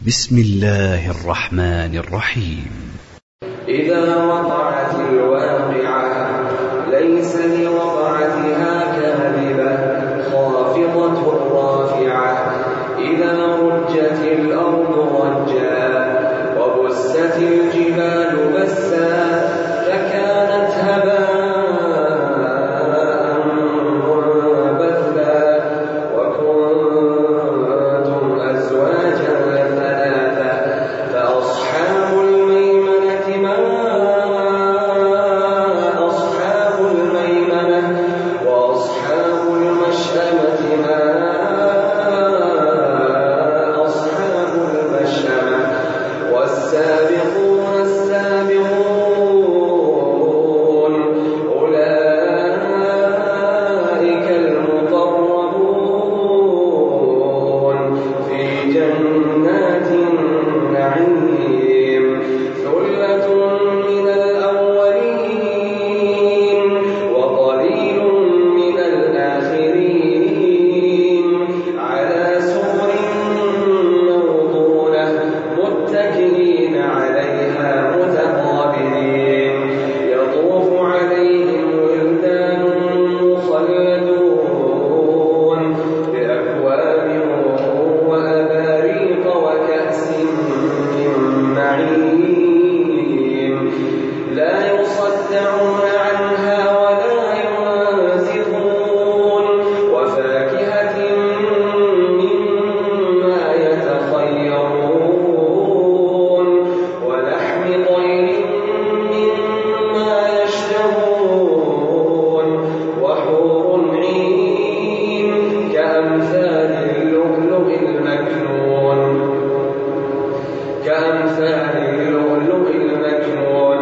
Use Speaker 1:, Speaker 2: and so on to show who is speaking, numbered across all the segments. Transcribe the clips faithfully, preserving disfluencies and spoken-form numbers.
Speaker 1: بسم الله الرحمن الرحيم.
Speaker 2: إذا وقعت الواقعة ليس لوقعتها كاذبة خافضة رافعة إذا رجت الأرض رجا وبست الجبال بسا فكانت هباء منبثا وكنتم أزواجا ثلاثا فأصحاب الميمنة ما أصحاب الميمنة وأصحاب المشأمة ما أصحاب المشأمة والسابقون السابقون أولئك المقربون في جنات النعيم ثلة من الأولين وقليل من الآخرين على سرر موضونة متكئين عليها متقابلين يطوف عليهم ولدان مخلدون بأكواب وأباريق وكأس من معين لا يصدعون عنها ولا ينزفون وفاكهة مما يتخيرون ولحم طير مما يشتهون وحور عين كأمثال اللؤلؤ المكنون كأمثال اللؤلؤ المكنون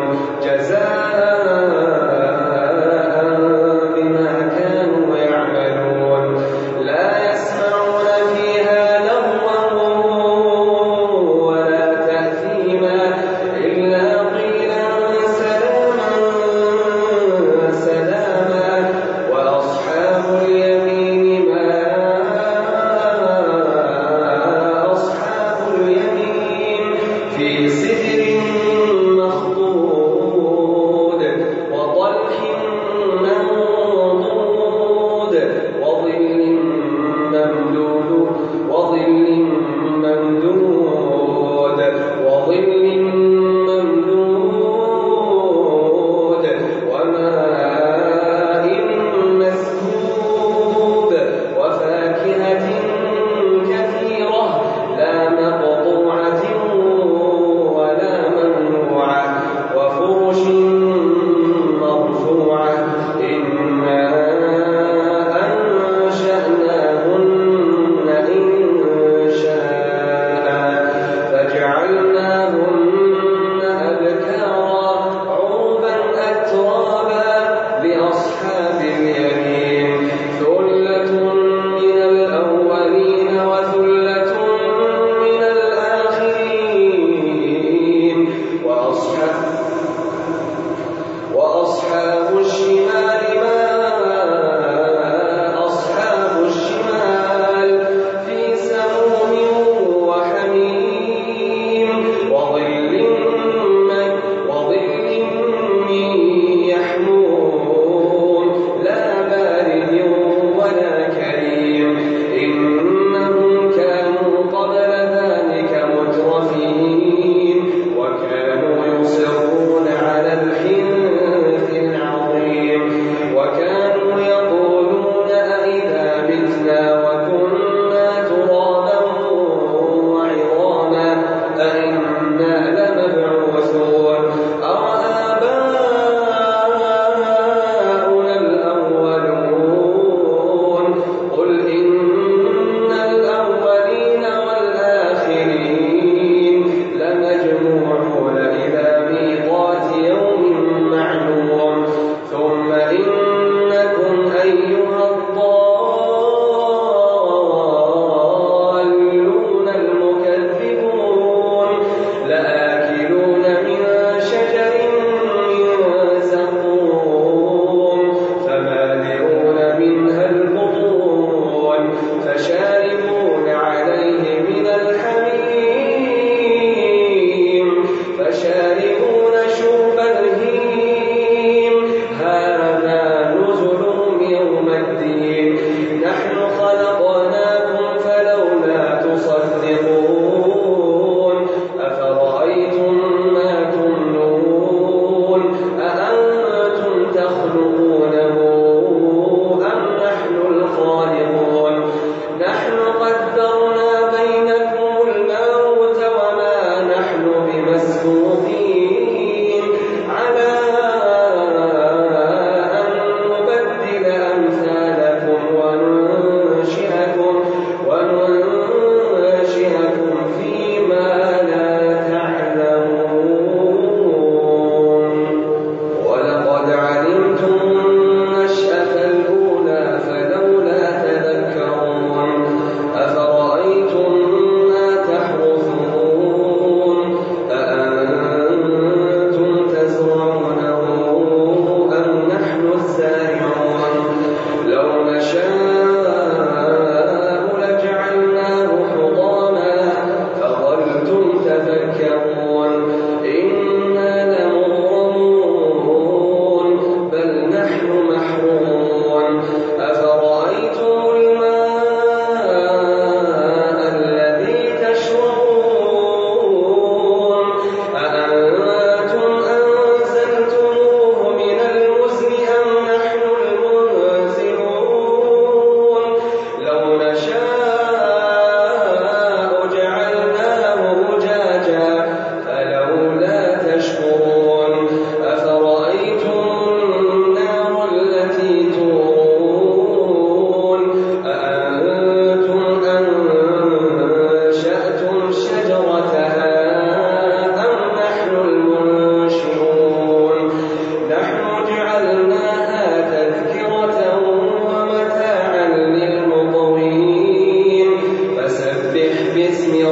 Speaker 2: جزاء بما كانوا يعملون لا يسمعون فيها لغوا ولا تأثيما إلا قيلا سلاما سلاما وأصحاب اليمين ما أصحاب اليمين في سدر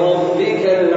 Speaker 2: ربك